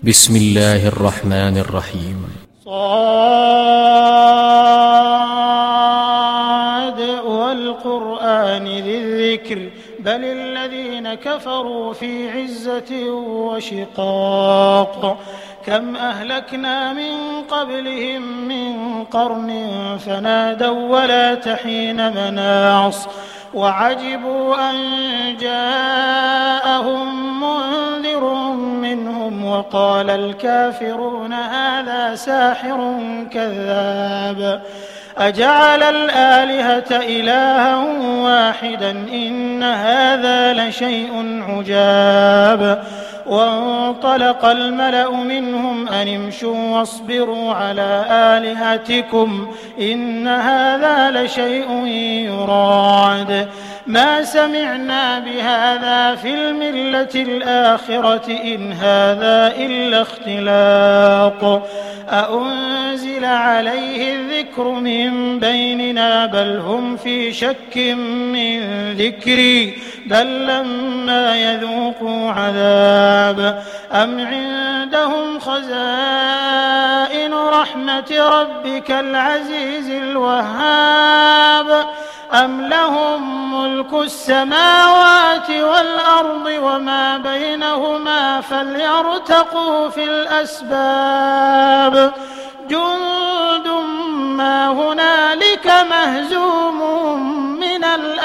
بسم الله الرحمن الرحيم. صاد والقرآن ذي الذكر بل الذين كفروا في عزة وشقاق كم أهلكنا من قبلهم من قرن فنادوا ولا تحين مناص وعجبوا أن جاءهم منذر منهم وقال الكافرون هذا ساحر كذاب أجعل الآلهة إلها واحدا إن هذا لشيء عجاب وانطلق الملأ منهم أن امشوا واصبروا على آلهتكم إن هذا لشيء يراد ما سمعنا بهذا في الملة الآخرة إن هذا إلا اختلاق أأنزل عليه الذكر من بيننا بل هم في شك من ذكري بل لما يذوقوا عذاب أم عندهم خزائن رحمة ربك العزيز الوهاب أم لهم ملك السماوات والأرض وما بينهما فليرتقوا في الأسباب جند ما هنالك مهزوم من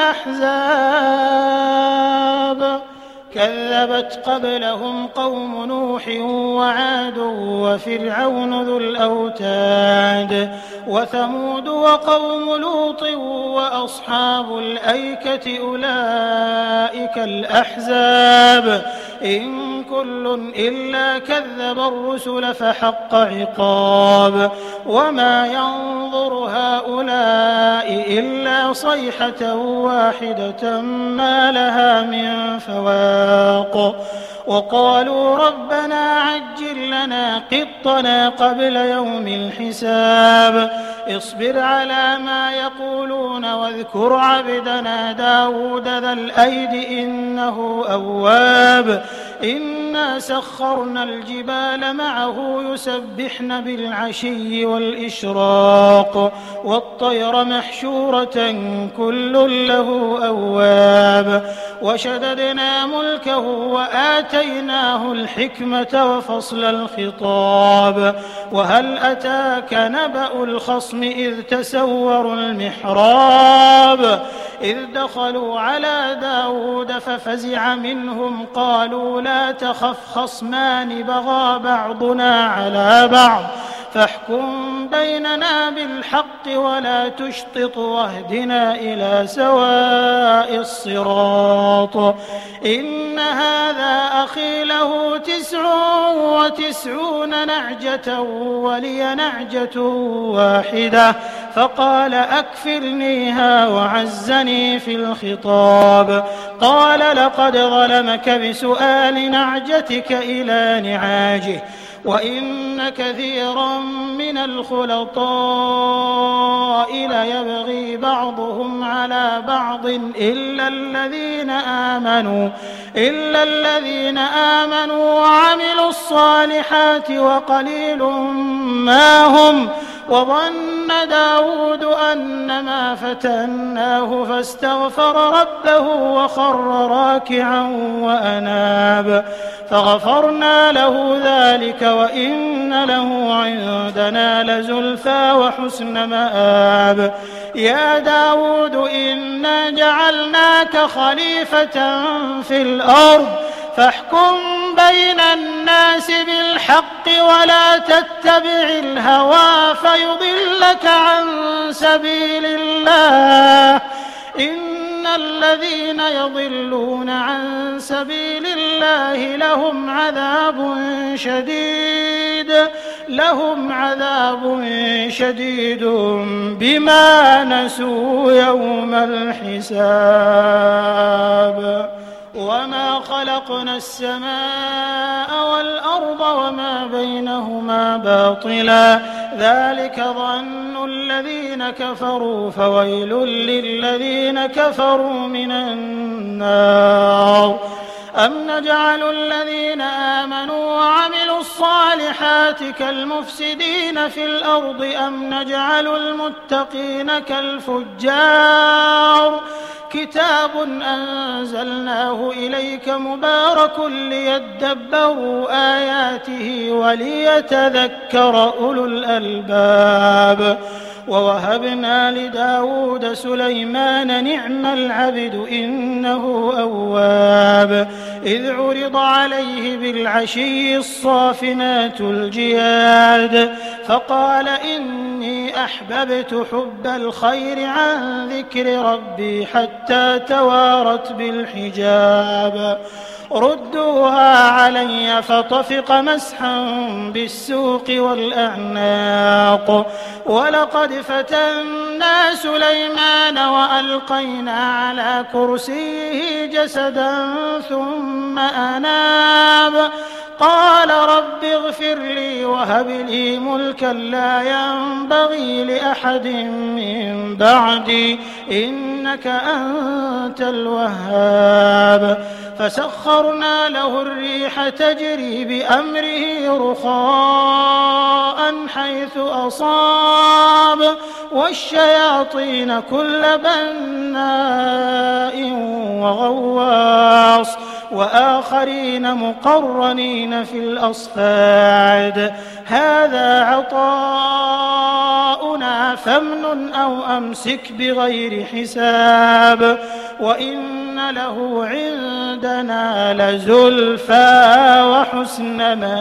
الأحزاب كذبت قبلهم قوم نوح وعاد وفرعون ذو الأوتاد وثمود وقوم لوط وأصحاب الأيكة أولئك الأحزاب إن كل إلا كذب الرسل فحق عقاب وما ينظر هؤلاء إلا صيحة واحدة ما لها من فواق وقالوا ربنا عجل لنا قطنا قبل يوم الحساب اصبر على ما يقولون واذكر عبدنا داود ذا الأيد إنه أواب إنا سخرنا الجبال معه يسبحن بالعشي والإشراق والطير محشورة كل له أواب وشددنا ملكه وآتيناه الحكمة وفصل الخطاب وهل أتاك نبأ الخصم إذ تسوروا المحراب إذ دخلوا على داود ففزع منهم قالوا لا تخف خصمان بغى بعضنا على بعض فاحكم بيننا بالحق ولا تشطط واهدنا إلى سواء الصراط إن هذا أخي له 99 نعجة ولي نعجة واحدة فقال أكفلنيها وعزني في الخطاب قال لقد ظلمك بسؤال نعجتك إلى نعاجه وإن كثيرا من الخلطاء ليبغي بعضهم على بعض إلا الذين آمنوا وعملوا الصالحات وقليل ما هم وظن داود أنما فتناه فاستغفر ربه وخر راكعا وأناب فغفرنا له ذلك وإن له عندنا لزلفى وحسن مآب يا داود إنا جعلناك خليفة في الأرض فاحكم بين الناس بالحق ولا تتبع الهوى فيضلك عن سبيل الله إن الذين يضلون عن سبيل الله لهم عذاب شديد بما نسوا يوم الحساب وما خلقنا السماء والأرض وما بينهما باطلا ذلك ظن الذين كفروا فويل للذين كفروا من النار أم نجعل الذين آمنوا وعملوا الصالحات كالمفسدين في الأرض أم نجعل المتقين كالفجار كتاب أنزلناه إليك مبارك ليدبروا آياته وليتذكر أولو الألباب ووهبنا لداود سليمان نعم العبد إنه أواب إذ عرض عليه بالعشي الصافنات الجياد فقال إني أحببت حب الخير عن ذكر ربي حتى توارت بالحجاب ردوها علي فطفق مسحا بالسوق والأعناق ولقد فتنا سليمان وألقينا على كرسيه جسدا ثم أناب قال رب اغفر لي وهب لي ملكا لا ينبغي لأحد من بعدي إنك أنت الوهاب فسخرنا له الريح تجري بأمره رخاء حيث أصاب والشياطين كل بناء وغواص وآخرين مقرنين في الأصفاد هذا عطاؤنا فامنن أو أمسك بغير حساب وإن له عندنا لزلفى وحسن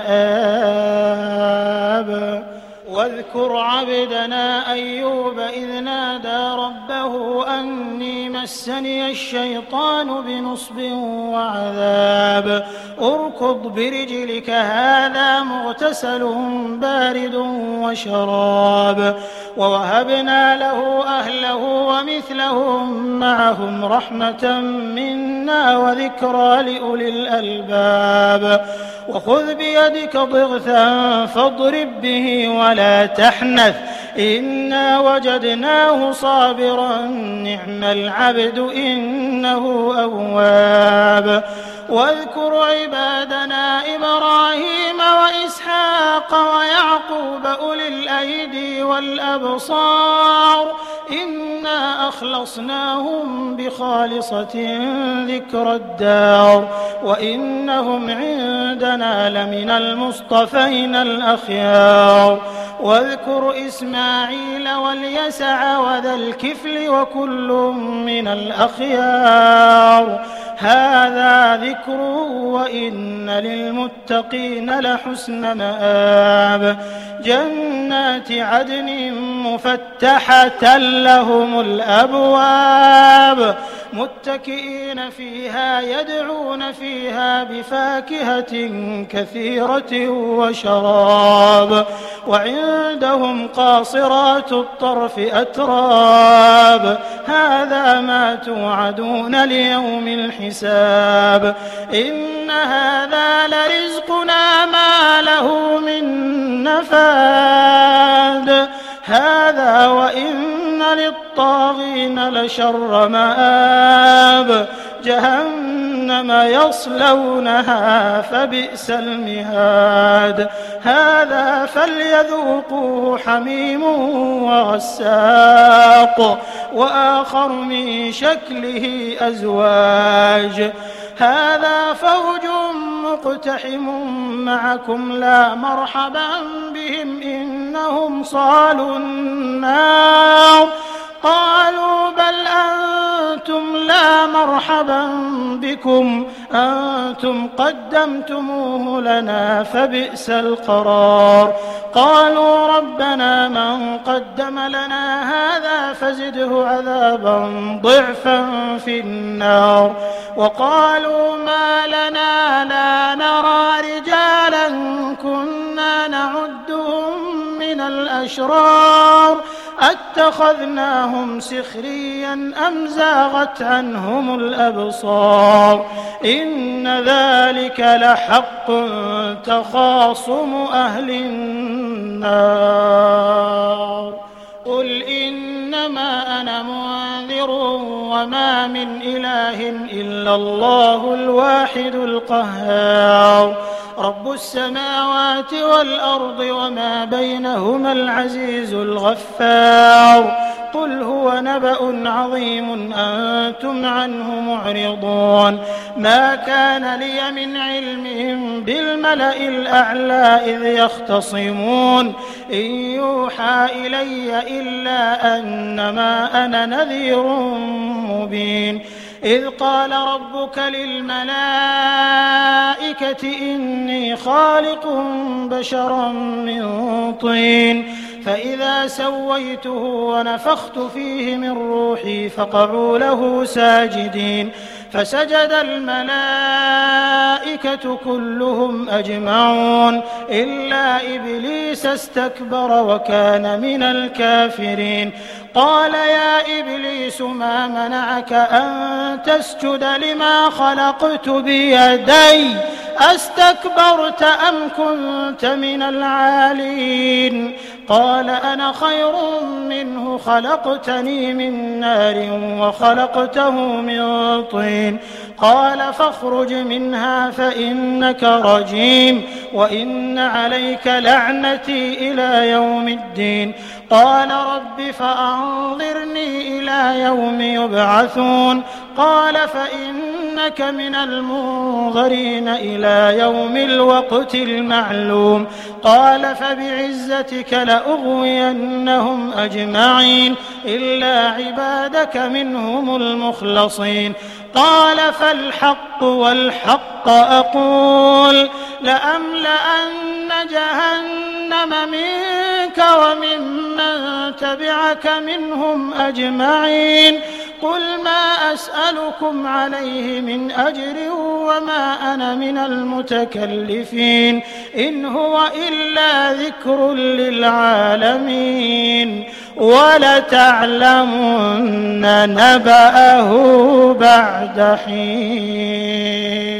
مآب واذكر عبدنا أيوب إذ نادى ربه أني مسني الشيطان بنصب وعذاب اركض برجلك هذا مغتسل بارد وشراب ووهبنا له أهله ومثلهم معهم رحمة منا وذكرى لأولي الألباب وخذ بيدك ضغثا فاضرب به ولا تحنث إنا وجدناه صابرا نعم العبد إنه أواب واذكر عبادنا إبراهيم وإسحاق ويعقوب أولي الأيدي والأبصار إنا أخلصناهم بخالصة ذكر الدار وإنهم عندنا لمن المصطفين الأخيار واذكر إسماعيل واليسع وذا الكفل وكل من الأخيار هذا ذكر وإن للمتقين لحسن مآب جنات عدن مفتحة لهم الأبواب متكئين فيها يدعون فيها بفاكهة كثيرة وشراب وعندهم قاصرات الطرف أتراب هذا ما توعدون ليوم الحساب إن هذا لرزقنا ما له من نفاد هذا وإن للطاغين لشر مآب جهنم يصلونها فبئس المهاد هذا فليذوقوه حميم وغساق وآخر من شكله أزواج هذا فوج مقتحم معكم لا مرحبا بهم إنهم صالوا النار قالوا بل أنتم لا مرحبا بكم أنتم قدمتموه لنا فبئس القرار قالوا ربنا من قدم لنا هذا فزده عذابا ضعفا في النار وقالوا ما لنا لا نرى رجالا كنا نعدهم من الأشرار أتخذناهم سخريا أم زاغت عنهم الأبصار إن ذلك لحق تخاصم أهل النار قل إنما أنا منذر وما من إله إلا الله الواحد القهار رب السماوات والأرض وما بينهما العزيز الغفار قل هو نبأ عظيم أنتم عنه معرضون ما كان لي من علمهم بالملأ الأعلى إذ يختصمون إن يوحى إلي إلا أنما أنا نذير مبين إذ قال ربك للملائكة إني خالق بشرا من طين فإذا سويته ونفخت فيه من روحي فقعوا له ساجدين فسجد الملائكة كلهم أجمعون إلا إبليس استكبر وكان من الكافرين قال يا إبليس ما منعك أن تسجد لما خلقت بيدي أستكبرت أم كنت من العالين قال أنا خير منه خلقتني من نار وخلقته من طين قال فاخرج منها فإنك رجيم وإن عليك لعنتي إلى يوم الدين قال رب فأنظرني إلى يوم يبعثون قال فإنك من المنظرين إلى يوم الوقت المعلوم قال فبعزتك لأغوينهم أجمعين إلا عبادك منهم المخلصين قال فالحق والحق أقول لأملأن جهنم منك وممن تبعك منهم أجمعين قل ما أسألكم عليه من أجر وما أنا من المتكلفين إن هو إلا ذكر للعالمين ولتعلمن نبأه بعد حين.